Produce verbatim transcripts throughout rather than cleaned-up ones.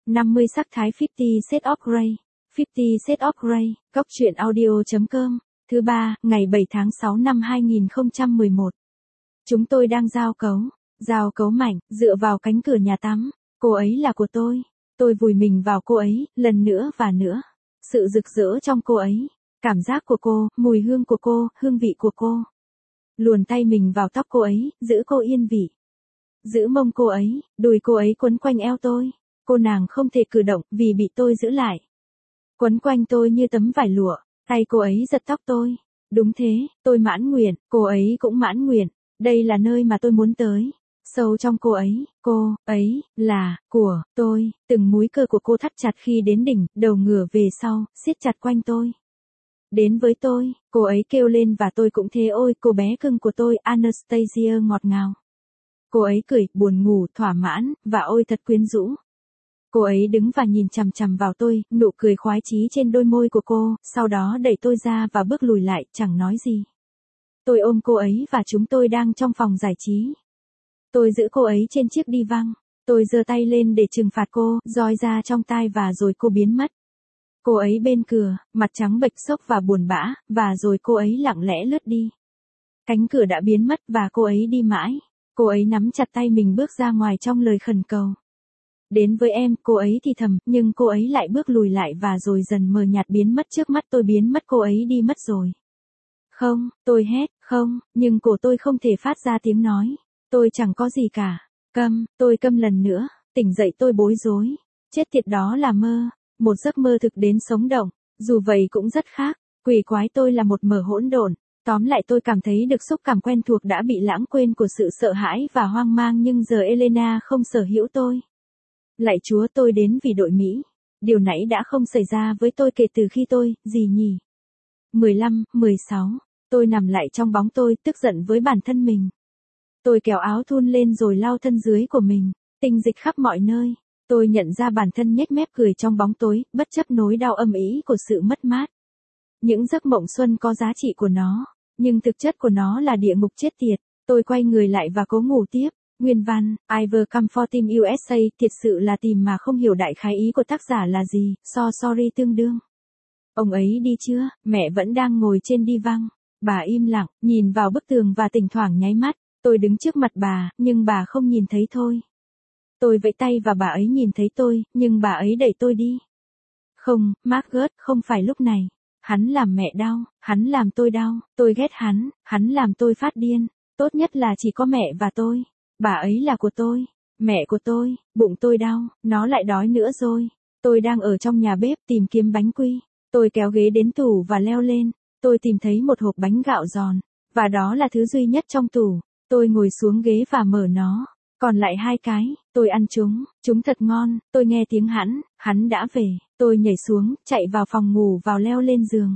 năm mươi sắc thái fifty Shades of Grey. fifty Shades of Grey, góc truyện audio.com. Thứ ba, ngày bảy tháng sáu năm hai nghìn không trăm mười một. Chúng tôi đang giao cấu. Giao cấu mạnh, dựa vào cánh cửa nhà tắm. Cô ấy là của tôi. Tôi vùi mình vào cô ấy, lần nữa và nữa. Sự rực rỡ trong cô ấy. Cảm giác của cô, mùi hương của cô, hương vị của cô. Luồn tay mình vào tóc cô ấy, giữ cô yên vị. Giữ mông cô ấy, đùi cô ấy quấn quanh eo tôi. Cô nàng không thể cử động vì bị tôi giữ lại. Quấn quanh tôi như tấm vải lụa, tay cô ấy giật tóc tôi. Đúng thế, tôi mãn nguyện, cô ấy cũng mãn nguyện. Đây là nơi mà tôi muốn tới. Sâu trong cô ấy, cô ấy là của tôi. Từng múi cơ của cô thắt chặt khi đến đỉnh, đầu ngửa về sau, siết chặt quanh tôi. Đến với tôi, cô ấy kêu lên và tôi cũng thế. Ôi, cô bé cưng của tôi, Anastasia ngọt ngào. Cô ấy cười, buồn ngủ, thỏa mãn, và ôi thật quyến rũ. Cô ấy đứng và nhìn chằm chằm vào tôi, nụ cười khoái chí trên đôi môi của cô, sau đó đẩy tôi ra và bước lùi lại, chẳng nói gì. Tôi ôm cô ấy và chúng tôi đang trong phòng giải trí. Tôi giữ cô ấy trên chiếc đi văng. Tôi giơ tay lên để trừng phạt cô, roi ra trong tai và rồi cô biến mất. Cô ấy bên cửa, mặt trắng bệch sốc và buồn bã, và rồi cô ấy lặng lẽ lướt đi. Cánh cửa đã biến mất và cô ấy đi mãi. Cô ấy nắm chặt tay mình bước ra ngoài trong lời khẩn cầu. Đến với em, cô ấy thì thầm, nhưng cô ấy lại bước lùi lại và rồi dần mờ nhạt biến mất trước mắt tôi. Biến mất, cô ấy đi mất rồi. Không, tôi hét, không, nhưng cổ tôi không thể phát ra tiếng nói. Tôi chẳng có gì cả. Câm, tôi câm lần nữa. Tỉnh dậy tôi bối rối. Chết tiệt, đó là mơ. Một giấc mơ thực đến sống động. Dù vậy cũng rất khác. Quỷ quái, tôi là một mờ hỗn độn. Tóm lại, tôi cảm thấy được xúc cảm quen thuộc đã bị lãng quên của sự sợ hãi và hoang mang, nhưng giờ Elena không sở hữu tôi. Lạy Chúa, tôi đến vì đội Mỹ. Điều nãy đã không xảy ra với tôi kể từ khi tôi, gì nhỉ? mười lăm, mười sáu. Tôi nằm lại trong bóng tôi, tức giận với bản thân mình. Tôi kéo áo thun lên rồi lau thân dưới của mình. Tinh dịch khắp mọi nơi. Tôi nhận ra bản thân nhếch mép cười trong bóng tối, bất chấp nỗi đau âm ỉ của sự mất mát. Những giấc mộng xuân có giá trị của nó, nhưng thực chất của nó là địa ngục chết tiệt. Tôi quay người lại và cố ngủ tiếp. Nguyên văn, I've come for Team u ét a, thiệt sự là tìm mà không hiểu đại khái ý của tác giả là gì, so sorry tương đương. Ông ấy đi chưa, mẹ vẫn đang ngồi trên đi văng. Bà im lặng, nhìn vào bức tường và thỉnh thoảng nháy mắt. Tôi đứng trước mặt bà, nhưng bà không nhìn thấy thôi. Tôi vẫy tay và bà ấy nhìn thấy tôi, nhưng bà ấy đẩy tôi đi. Không, Margaret, không phải lúc này. Hắn làm mẹ đau, hắn làm tôi đau, tôi ghét hắn, hắn làm tôi phát điên. Tốt nhất là chỉ có mẹ và tôi. Bà ấy là của tôi, mẹ của tôi, bụng tôi đau, nó lại đói nữa rồi. Tôi đang ở trong nhà bếp tìm kiếm bánh quy. Tôi kéo ghế đến tủ và leo lên. Tôi tìm thấy một hộp bánh gạo giòn, và đó là thứ duy nhất trong tủ. Tôi ngồi xuống ghế và mở nó. Còn lại hai cái, tôi ăn chúng, chúng thật ngon. Tôi nghe tiếng hắn, hắn đã về. Tôi nhảy xuống, chạy vào phòng ngủ vào leo lên giường.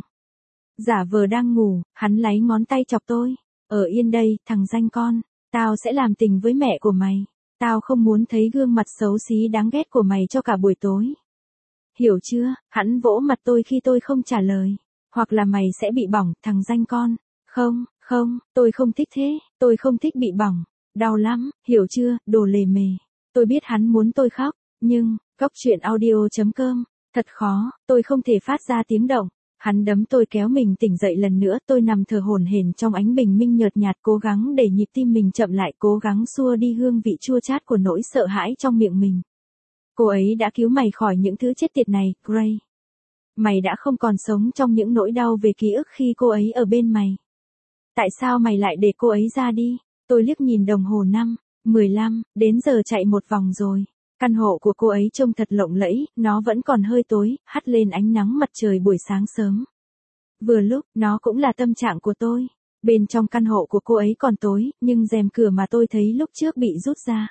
Giả vờ đang ngủ, hắn lấy ngón tay chọc tôi. Ở yên đây, thằng danh con. Tao sẽ làm tình với mẹ của mày. Tao không muốn thấy gương mặt xấu xí đáng ghét của mày cho cả buổi tối. Hiểu chưa? Hắn vỗ mặt tôi khi tôi không trả lời. Hoặc là mày sẽ bị bỏng, thằng danh con. Không, không, tôi không thích thế. Tôi không thích bị bỏng. Đau lắm, hiểu chưa, đồ lề mề. Tôi biết hắn muốn tôi khóc. Nhưng, góc truyện audio.com. Thật khó, tôi không thể phát ra tiếng động. Hắn đấm tôi kéo mình tỉnh dậy lần nữa. Tôi nằm thở hổn hển trong ánh bình minh nhợt nhạt, cố gắng để nhịp tim mình chậm lại, cố gắng xua đi hương vị chua chát của nỗi sợ hãi trong miệng mình. Cô ấy đã cứu mày khỏi những thứ chết tiệt này, Gray. Mày đã không còn sống trong những nỗi đau về ký ức khi cô ấy ở bên mày. Tại sao mày lại để cô ấy ra đi? Tôi liếc nhìn đồng hồ năm, mười lăm, đến giờ chạy một vòng rồi. Căn hộ của cô ấy trông thật lộng lẫy, nó vẫn còn hơi tối, hắt lên ánh nắng mặt trời buổi sáng sớm. Vừa lúc, nó cũng là tâm trạng của tôi. Bên trong căn hộ của cô ấy còn tối, nhưng rèm cửa mà tôi thấy lúc trước bị rút ra.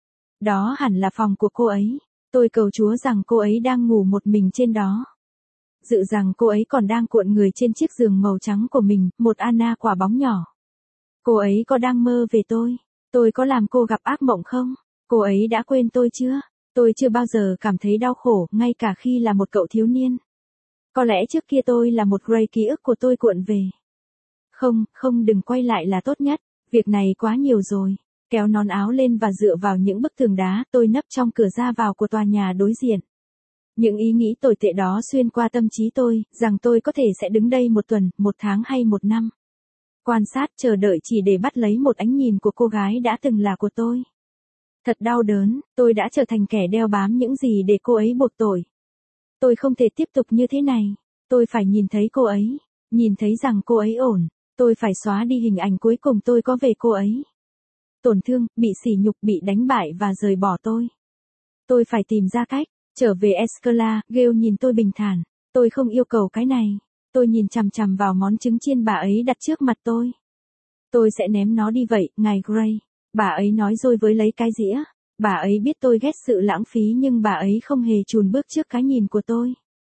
Đó hẳn là phòng của cô ấy. Tôi cầu Chúa rằng cô ấy đang ngủ một mình trên đó. Dự rằng cô ấy còn đang cuộn người trên chiếc giường màu trắng của mình, một Anna quả bóng nhỏ. Cô ấy có đang mơ về tôi? Tôi có làm cô gặp ác mộng không? Cô ấy đã quên tôi chưa? Tôi chưa bao giờ cảm thấy đau khổ, ngay cả khi là một cậu thiếu niên. Có lẽ trước kia tôi là một Gray, ký ức của tôi cuộn về. Không, không, đừng quay lại là tốt nhất. Việc này quá nhiều rồi. Kéo nón áo lên và dựa vào những bức tường đá, tôi nấp trong cửa ra vào của tòa nhà đối diện. Những ý nghĩ tồi tệ đó xuyên qua tâm trí tôi, rằng tôi có thể sẽ đứng đây một tuần, một tháng hay một năm. Quan sát chờ đợi chỉ để bắt lấy một ánh nhìn của cô gái đã từng là của tôi. Thật đau đớn, tôi đã trở thành kẻ đeo bám những gì để cô ấy buộc tội. Tôi không thể tiếp tục như thế này. Tôi phải nhìn thấy cô ấy, nhìn thấy rằng cô ấy ổn. Tôi phải xóa đi hình ảnh cuối cùng tôi có về cô ấy. Tổn thương, bị sỉ nhục, bị đánh bại và rời bỏ tôi. Tôi phải tìm ra cách. Trở về Escala, Gail nhìn tôi bình thản. Tôi không yêu cầu cái này. Tôi nhìn chằm chằm vào món trứng chiên bà ấy đặt trước mặt tôi. Tôi sẽ ném nó đi vậy, ngài Gray. Bà ấy nói dối với lấy cái dĩa. Bà ấy biết tôi ghét sự lãng phí nhưng bà ấy không hề chùn bước trước cái nhìn của tôi.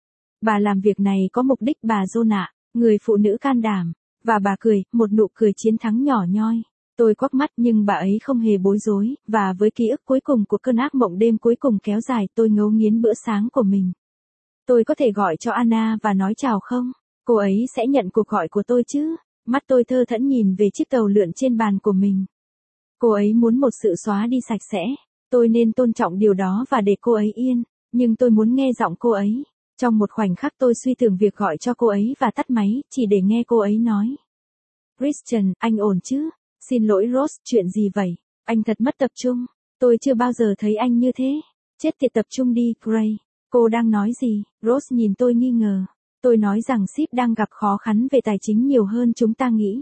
Bà làm việc này có mục đích bà Jonah, người phụ nữ can đảm. Và bà cười, một nụ cười chiến thắng nhỏ nhoi. Tôi quắc mắt nhưng bà ấy không hề bối rối, và với ký ức cuối cùng của cơn ác mộng đêm cuối cùng kéo dài tôi ngấu nghiến bữa sáng của mình. Tôi có thể gọi cho Anna và nói chào không? Cô ấy sẽ nhận cuộc gọi của tôi chứ? Mắt tôi thơ thẫn nhìn về chiếc tàu lượn trên bàn của mình. Cô ấy muốn một sự xóa đi sạch sẽ. Tôi nên tôn trọng điều đó và để cô ấy yên. Nhưng tôi muốn nghe giọng cô ấy. Trong một khoảnh khắc tôi suy tưởng việc gọi cho cô ấy và tắt máy, chỉ để nghe cô ấy nói. Christian, anh ổn chứ? Xin lỗi Rose, chuyện gì vậy? Anh thật mất tập trung. Tôi chưa bao giờ thấy anh như thế. Chết tiệt, tập trung đi, Gray. Cô đang nói gì? Rose nhìn tôi nghi ngờ. Tôi nói rằng ship đang gặp khó khăn về tài chính nhiều hơn chúng ta nghĩ.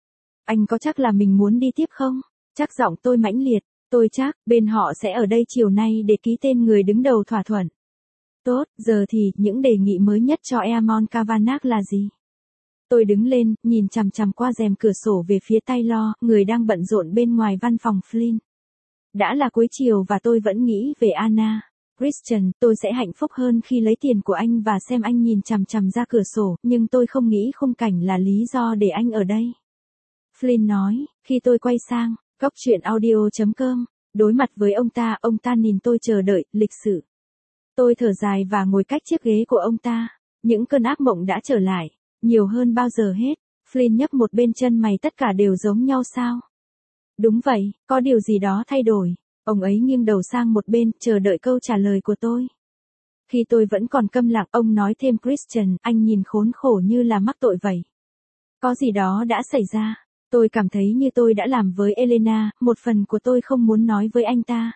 Anh có chắc là mình muốn đi tiếp không? Chắc giọng tôi mãnh liệt. Tôi chắc, bên họ sẽ ở đây chiều nay để ký tên người đứng đầu thỏa thuận. Tốt, giờ thì, những đề nghị mới nhất cho Eamon Kavanagh là gì? Tôi đứng lên, nhìn chằm chằm qua rèm cửa sổ về phía Taylor, người đang bận rộn bên ngoài văn phòng Flynn. Đã là cuối chiều và tôi vẫn nghĩ về Anna. Christian, tôi sẽ hạnh phúc hơn khi lấy tiền của anh và xem anh nhìn chằm chằm ra cửa sổ, nhưng tôi không nghĩ khung cảnh là lý do để anh ở đây. Flynn nói, khi tôi quay sang, góc chuyện audio chấm com, đối mặt với ông ta, ông ta nhìn tôi chờ đợi, lịch sự. Tôi thở dài và ngồi cách chiếc ghế của ông ta. Những cơn ác mộng đã trở lại, nhiều hơn bao giờ hết. Flynn nhấc một bên chân mày, tất cả đều giống nhau sao? Đúng vậy, có điều gì đó thay đổi. Ông ấy nghiêng đầu sang một bên, chờ đợi câu trả lời của tôi. Khi tôi vẫn còn câm lặng, ông nói thêm, Christian, anh nhìn khốn khổ như là mắc tội vậy. Có gì đó đã xảy ra. Tôi cảm thấy như tôi đã làm với Elena, một phần của tôi không muốn nói với anh ta.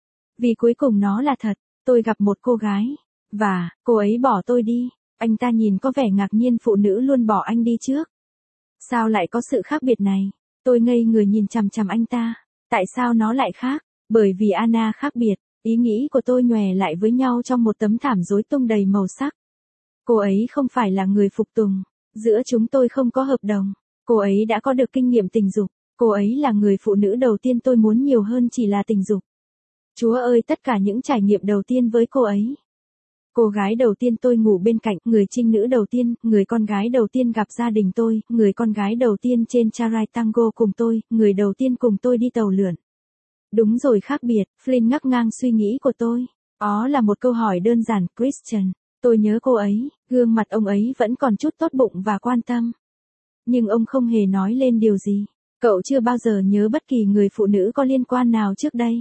Vì cuối cùng nó là thật, tôi gặp một cô gái, và, cô ấy bỏ tôi đi. Anh ta nhìn có vẻ ngạc nhiên, phụ nữ luôn bỏ anh đi trước. Sao lại có sự khác biệt này? Tôi ngây người nhìn chằm chằm anh ta. Tại sao nó lại khác? Bởi vì Anna khác biệt. Ý nghĩ của tôi nhòe lại với nhau trong một tấm thảm rối tung đầy màu sắc. Cô ấy không phải là người phục tùng. Giữa chúng tôi không có hợp đồng. Cô ấy đã có được kinh nghiệm tình dục. Cô ấy là người phụ nữ đầu tiên tôi muốn nhiều hơn chỉ là tình dục. Chúa ơi, tất cả những trải nghiệm đầu tiên với cô ấy. Cô gái đầu tiên tôi ngủ bên cạnh, người trinh nữ đầu tiên, người con gái đầu tiên gặp gia đình tôi, người con gái đầu tiên trên Charai Tango cùng tôi, người đầu tiên cùng tôi đi tàu lượn. Đúng rồi, khác biệt, Flynn ngắt ngang suy nghĩ của tôi. Đó là một câu hỏi đơn giản, Christian. Tôi nhớ cô ấy, gương mặt ông ấy vẫn còn chút tốt bụng và quan tâm. Nhưng ông không hề nói lên điều gì. Cậu chưa bao giờ nhớ bất kỳ người phụ nữ có liên quan nào trước đây.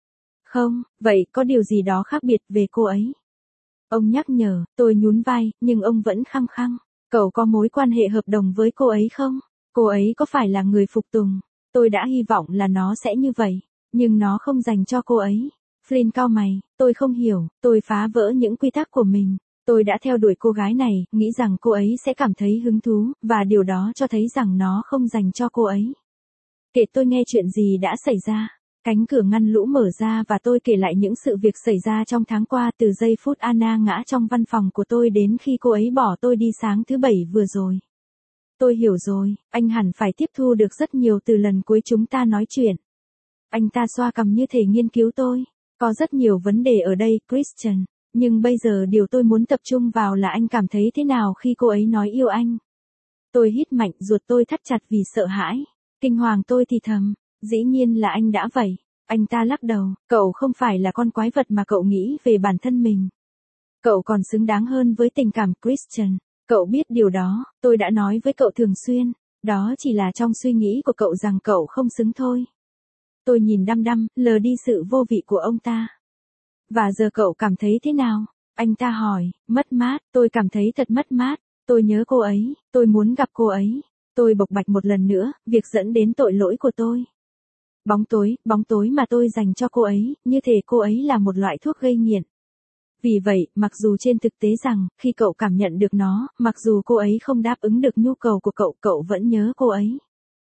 Không, vậy có điều gì đó khác biệt về cô ấy? Ông nhắc nhở, tôi nhún vai, nhưng ông vẫn khăng khăng. Cậu có mối quan hệ hợp đồng với cô ấy không? Cô ấy có phải là người phục tùng? Tôi đã hy vọng là nó sẽ như vậy, nhưng nó không dành cho cô ấy. Flynn cau mày, tôi không hiểu, tôi phá vỡ những quy tắc của mình. Tôi đã theo đuổi cô gái này, nghĩ rằng cô ấy sẽ cảm thấy hứng thú, và điều đó cho thấy rằng nó không dành cho cô ấy. Kể tôi nghe chuyện gì đã xảy ra. Cánh cửa ngăn lũ mở ra và tôi kể lại những sự việc xảy ra trong tháng qua, từ giây phút Anna ngã trong văn phòng của tôi đến khi cô ấy bỏ tôi đi sáng thứ bảy vừa rồi. Tôi hiểu rồi, anh hẳn phải tiếp thu được rất nhiều từ lần cuối chúng ta nói chuyện. Anh ta xoa cằm như thể nghiên cứu tôi. Có rất nhiều vấn đề ở đây, Christian. Nhưng bây giờ điều tôi muốn tập trung vào là anh cảm thấy thế nào khi cô ấy nói yêu anh. Tôi hít mạnh, ruột tôi thắt chặt vì sợ hãi. Kinh hoàng tôi thì thầm. Dĩ nhiên là anh đã vậy. Anh ta lắc đầu, cậu không phải là con quái vật mà cậu nghĩ về bản thân mình. Cậu còn xứng đáng hơn với tình cảm, Christian. Cậu biết điều đó, tôi đã nói với cậu thường xuyên. Đó chỉ là trong suy nghĩ của cậu rằng cậu không xứng thôi. Tôi nhìn đăm đăm, lờ đi sự vô vị của ông ta. Và giờ cậu cảm thấy thế nào? Anh ta hỏi, mất mát, tôi cảm thấy thật mất mát, tôi nhớ cô ấy, tôi muốn gặp cô ấy. Tôi bộc bạch một lần nữa, việc dẫn đến tội lỗi của tôi. Bóng tối, bóng tối mà tôi dành cho cô ấy, như thể cô ấy là một loại thuốc gây nghiện. Vì vậy, mặc dù trên thực tế rằng, khi cậu cảm nhận được nó, mặc dù cô ấy không đáp ứng được nhu cầu của cậu, cậu vẫn nhớ cô ấy.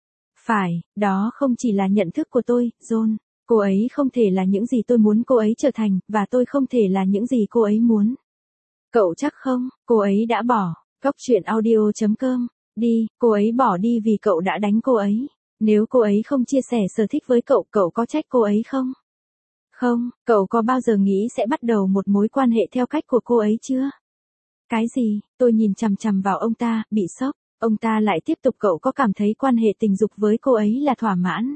Phải, đó không chỉ là nhận thức của tôi, John. Cô ấy không thể là những gì tôi muốn cô ấy trở thành, và tôi không thể là những gì cô ấy muốn. Cậu chắc không, cô ấy đã bỏ. Góc truyện audio chấm com. Đi, cô ấy bỏ đi vì cậu đã đánh cô ấy. Nếu cô ấy không chia sẻ sở thích với cậu, cậu có trách cô ấy không? Không, cậu có bao giờ nghĩ sẽ bắt đầu một mối quan hệ theo cách của cô ấy chưa? Cái gì? Tôi nhìn chằm chằm vào ông ta, bị sốc. Ông ta lại tiếp tục, cậu có cảm thấy quan hệ tình dục với cô ấy là thỏa mãn?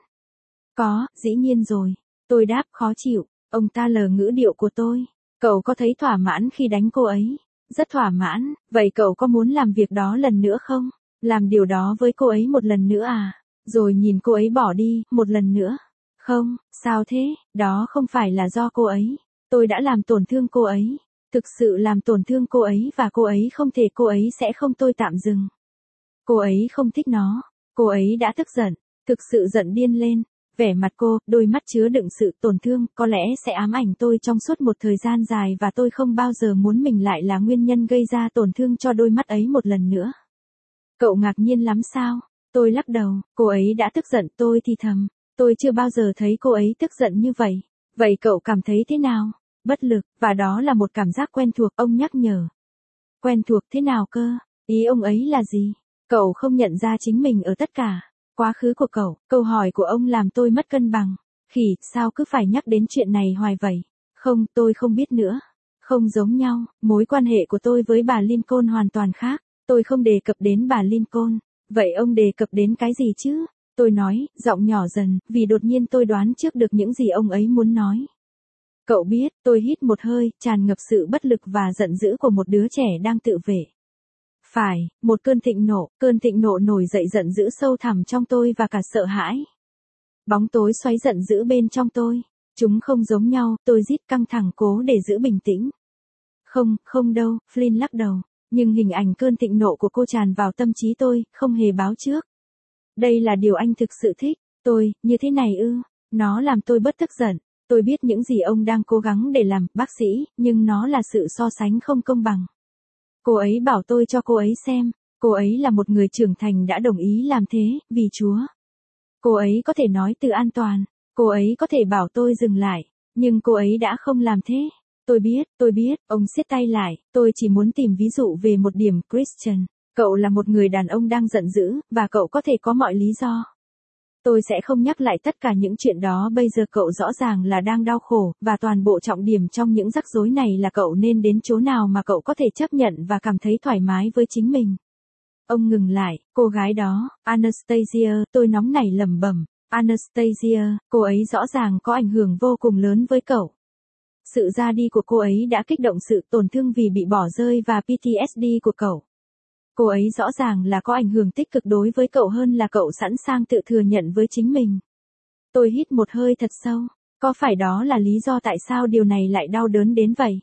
Có, dĩ nhiên rồi. Tôi đáp khó chịu. Ông ta lờ ngữ điệu của tôi. Cậu có thấy thỏa mãn khi đánh cô ấy? Rất thỏa mãn. Vậy cậu có muốn làm việc đó lần nữa không? Làm điều đó với cô ấy một lần nữa à? Rồi nhìn cô ấy bỏ đi, một lần nữa. Không, sao thế? Đó không phải là do cô ấy. Tôi đã làm tổn thương cô ấy. Thực sự làm tổn thương cô ấy và cô ấy không thể, cô ấy sẽ không, tôi tạm dừng. Cô ấy không thích nó. Cô ấy đã tức giận. Thực sự giận điên lên. Vẻ mặt cô, đôi mắt chứa đựng sự tổn thương, có lẽ sẽ ám ảnh tôi trong suốt một thời gian dài và tôi không bao giờ muốn mình lại là nguyên nhân gây ra tổn thương cho đôi mắt ấy một lần nữa. Cậu ngạc nhiên lắm sao? Tôi lắc đầu, cô ấy đã tức giận, tôi thì thầm. Tôi chưa bao giờ thấy cô ấy tức giận như vậy. Vậy cậu cảm thấy thế nào? Bất lực, và đó là một cảm giác quen thuộc, ông nhắc nhở. Quen thuộc thế nào cơ? Ý ông ấy là gì? Cậu không nhận ra chính mình ở tất cả. Quá khứ của cậu, câu hỏi của ông làm tôi mất cân bằng. Khỉ, sao cứ phải nhắc đến chuyện này hoài vậy? Không, tôi không biết nữa. Không giống nhau, mối quan hệ của tôi với bà Lincoln hoàn toàn khác. Tôi không đề cập đến bà Lincoln. Vậy ông đề cập đến cái gì chứ? Tôi nói, giọng nhỏ dần, vì đột nhiên tôi đoán trước được những gì ông ấy muốn nói. Cậu biết, tôi hít một hơi, tràn ngập sự bất lực và giận dữ của một đứa trẻ đang tự vệ. Phải, một cơn thịnh nộ, cơn thịnh nộ nổi dậy giận dữ sâu thẳm trong tôi và cả sợ hãi. Bóng tối xoáy giận dữ bên trong tôi. Chúng không giống nhau, tôi rít căng thẳng cố để giữ bình tĩnh. Không, không đâu, Flynn lắc đầu. Nhưng hình ảnh cơn thịnh nộ của cô tràn vào tâm trí tôi, không hề báo trước. Đây là điều anh thực sự thích. Tôi, như thế này ư. Nó làm tôi bất tức giận. Tôi biết những gì ông đang cố gắng để làm, bác sĩ, nhưng nó là sự so sánh không công bằng. Cô ấy bảo tôi cho cô ấy xem. Cô ấy là một người trưởng thành đã đồng ý làm thế, vì Chúa. Cô ấy có thể nói từ an toàn. Cô ấy có thể bảo tôi dừng lại. Nhưng cô ấy đã không làm thế. Tôi biết, tôi biết, ông siết tay lại. Tôi chỉ muốn tìm ví dụ về một điểm, Christian. Cậu là một người đàn ông đang giận dữ, và cậu có thể có mọi lý do. Tôi sẽ không nhắc lại tất cả những chuyện đó bây giờ, cậu rõ ràng là đang đau khổ, và toàn bộ trọng điểm trong những rắc rối này là cậu nên đến chỗ nào mà cậu có thể chấp nhận và cảm thấy thoải mái với chính mình. Ông ngừng lại, cô gái đó, Anastasia, tôi nóng nảy lẩm bẩm. Anastasia, cô ấy rõ ràng có ảnh hưởng vô cùng lớn với cậu. Sự ra đi của cô ấy đã kích động sự tổn thương vì bị bỏ rơi và pê tê ét đê của cậu. Cô ấy rõ ràng là có ảnh hưởng tích cực đối với cậu hơn là cậu sẵn sàng tự thừa nhận với chính mình. Tôi hít một hơi thật sâu. Có phải đó là lý do tại sao điều này lại đau đớn đến vậy?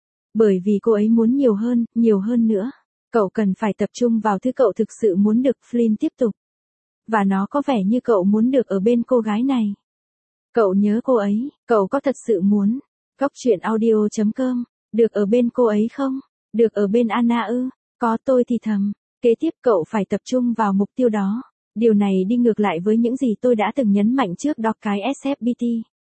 Bởi vì cô ấy muốn nhiều hơn, nhiều hơn nữa. Cậu cần phải tập trung vào thứ cậu thực sự muốn được, Flynn tiếp tục. Và nó có vẻ như cậu muốn được ở bên cô gái này. Cậu nhớ cô ấy, cậu có thật sự muốn. Góc truyện audio chấm com. Được ở bên cô ấy không? Được ở bên Anna ư? Có, tôi thì thầm. Kế tiếp cậu phải tập trung vào mục tiêu đó. Điều này đi ngược lại với những gì tôi đã từng nhấn mạnh trước đó, cái ét ép bê tê.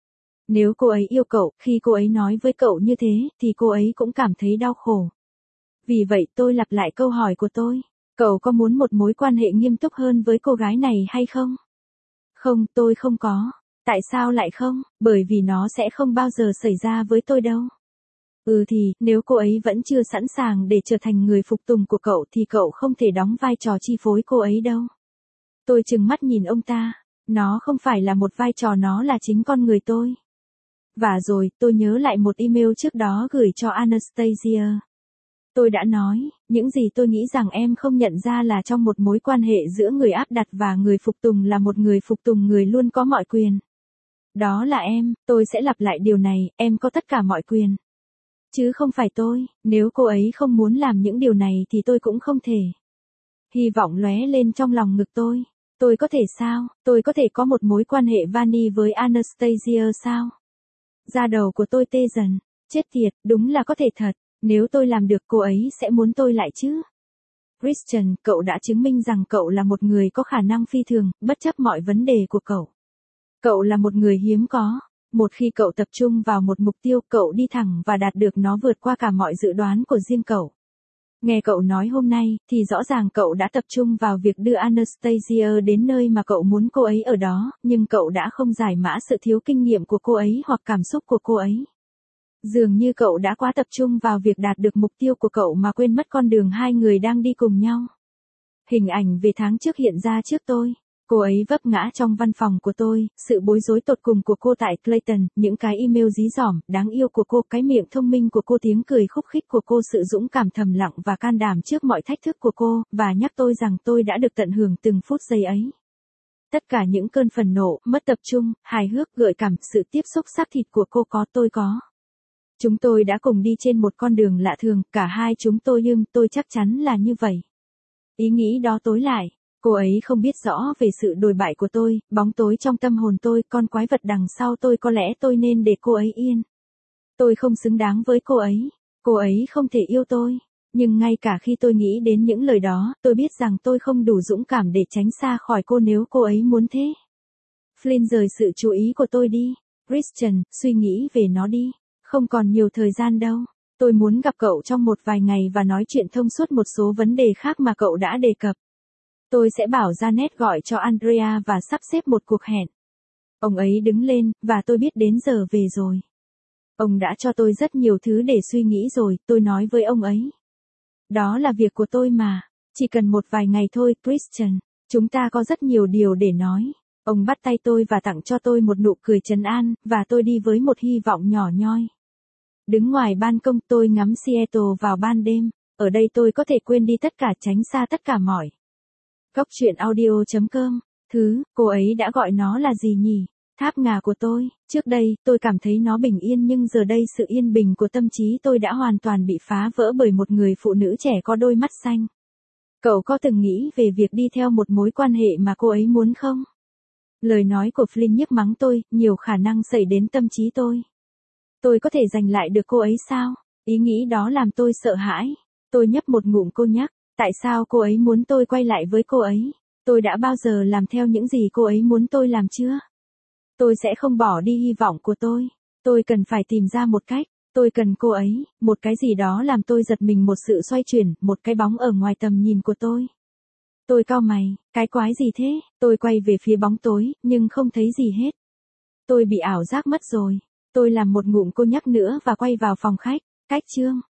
Nếu cô ấy yêu cậu, khi cô ấy nói với cậu như thế, thì cô ấy cũng cảm thấy đau khổ. Vì vậy tôi lặp lại câu hỏi của tôi. Cậu có muốn một mối quan hệ nghiêm túc hơn với cô gái này hay không? Không, tôi không có. Tại sao lại không? Bởi vì nó sẽ không bao giờ xảy ra với tôi đâu. Ừ thì, nếu cô ấy vẫn chưa sẵn sàng để trở thành người phục tùng của cậu thì cậu không thể đóng vai trò chi phối cô ấy đâu. Tôi trừng mắt nhìn ông ta. Nó không phải là một vai trò, nó là chính con người tôi. Và rồi, tôi nhớ lại một email trước đó gửi cho Anastasia. Tôi đã nói, những gì tôi nghĩ rằng em không nhận ra là trong một mối quan hệ giữa người áp đặt và người phục tùng là một người phục tùng người luôn có mọi quyền. Đó là em, tôi sẽ lặp lại điều này, em có tất cả mọi quyền. chứ không phải tôi, nếu cô ấy không muốn làm những điều này thì tôi cũng không thể. Hy vọng lóe lên trong lòng ngực tôi. Tôi có thể sao? Tôi có thể có một mối quan hệ vani với Anastasia sao? Da đầu của tôi tê dần. Chết tiệt, đúng là có thể thật. Nếu tôi làm được cô ấy sẽ muốn tôi lại chứ. Christian, cậu đã chứng minh rằng cậu là một người có khả năng phi thường, bất chấp mọi vấn đề của cậu. Cậu là một người hiếm có. Một khi cậu tập trung vào một mục tiêu, cậu đi thẳng và đạt được nó vượt qua cả mọi dự đoán của riêng cậu. Nghe cậu nói hôm nay, thì rõ ràng cậu đã tập trung vào việc đưa Anastasia đến nơi mà cậu muốn cô ấy ở đó, nhưng cậu đã không giải mã sự thiếu kinh nghiệm của cô ấy hoặc cảm xúc của cô ấy. Dường như cậu đã quá tập trung vào việc đạt được mục tiêu của cậu mà quên mất con đường hai người đang đi cùng nhau. Hình ảnh về tháng trước hiện ra trước tôi. Cô ấy vấp ngã trong văn phòng của tôi, sự bối rối tột cùng của cô tại Clayton, những cái email dí dỏm, đáng yêu của cô, cái miệng thông minh của cô, tiếng cười khúc khích của cô, sự dũng cảm thầm lặng và can đảm trước mọi thách thức của cô, và nhắc tôi rằng tôi đã được tận hưởng từng phút giây ấy. Tất cả những cơn phần nộ, mất tập trung, hài hước, gợi cảm, sự tiếp xúc xác thịt của cô có, tôi có. Chúng tôi đã cùng đi trên một con đường lạ thường, cả hai chúng tôi nhưng tôi chắc chắn là như vậy. Ý nghĩ đó tối lại. Cô ấy không biết rõ về sự đồi bại của tôi, bóng tối trong tâm hồn tôi, con quái vật đằng sau tôi, có lẽ tôi nên để cô ấy yên. Tôi không xứng đáng với cô ấy. Cô ấy không thể yêu tôi. Nhưng ngay cả khi tôi nghĩ đến những lời đó, tôi biết rằng tôi không đủ dũng cảm để tránh xa khỏi cô nếu cô ấy muốn thế. Flynn rời sự chú ý của tôi đi. Christian, suy nghĩ về nó đi. Không còn nhiều thời gian đâu. Tôi muốn gặp cậu trong một vài ngày và nói chuyện thông suốt một số vấn đề khác mà cậu đã đề cập. Tôi sẽ bảo Janet gọi cho Andrea và sắp xếp một cuộc hẹn. Ông ấy đứng lên, và tôi biết đến giờ về rồi. Ông đã cho tôi rất nhiều thứ để suy nghĩ rồi, tôi nói với ông ấy. Đó là việc của tôi mà. Chỉ cần một vài ngày thôi, Christian. Chúng ta có rất nhiều điều để nói. Ông bắt tay tôi và tặng cho tôi một nụ cười trấn an, và tôi đi với một hy vọng nhỏ nhoi. Đứng ngoài ban công, tôi ngắm Seattle vào ban đêm. Ở đây tôi có thể quên đi tất cả, tránh xa tất cả mọi. Góc truyện audio chấm com. Thứ, cô ấy đã gọi nó là gì nhỉ? Tháp ngà của tôi. Trước đây, tôi cảm thấy nó bình yên nhưng giờ đây sự yên bình của tâm trí tôi đã hoàn toàn bị phá vỡ bởi một người phụ nữ trẻ có đôi mắt xanh. Cậu có từng nghĩ về việc đi theo một mối quan hệ mà cô ấy muốn không? Lời nói của Flynn nhức mắng tôi, nhiều khả năng xảy đến tâm trí tôi. Tôi có thể giành lại được cô ấy sao? Ý nghĩ đó làm tôi sợ hãi. Tôi nhấp một ngụm cô nhắc. Tại sao cô ấy muốn tôi quay lại với cô ấy? Tôi đã bao giờ làm theo những gì cô ấy muốn tôi làm chưa? Tôi sẽ không bỏ đi hy vọng của tôi. Tôi cần phải tìm ra một cách. Tôi cần cô ấy, một cái gì đó làm tôi giật mình, một sự xoay chuyển, một cái bóng ở ngoài tầm nhìn của tôi. Tôi cau mày, cái quái gì thế? Tôi quay về phía bóng tối, nhưng không thấy gì hết. Tôi bị ảo giác mất rồi. Tôi làm một ngụm cô nhắc nữa và quay vào phòng khách. Cách chương.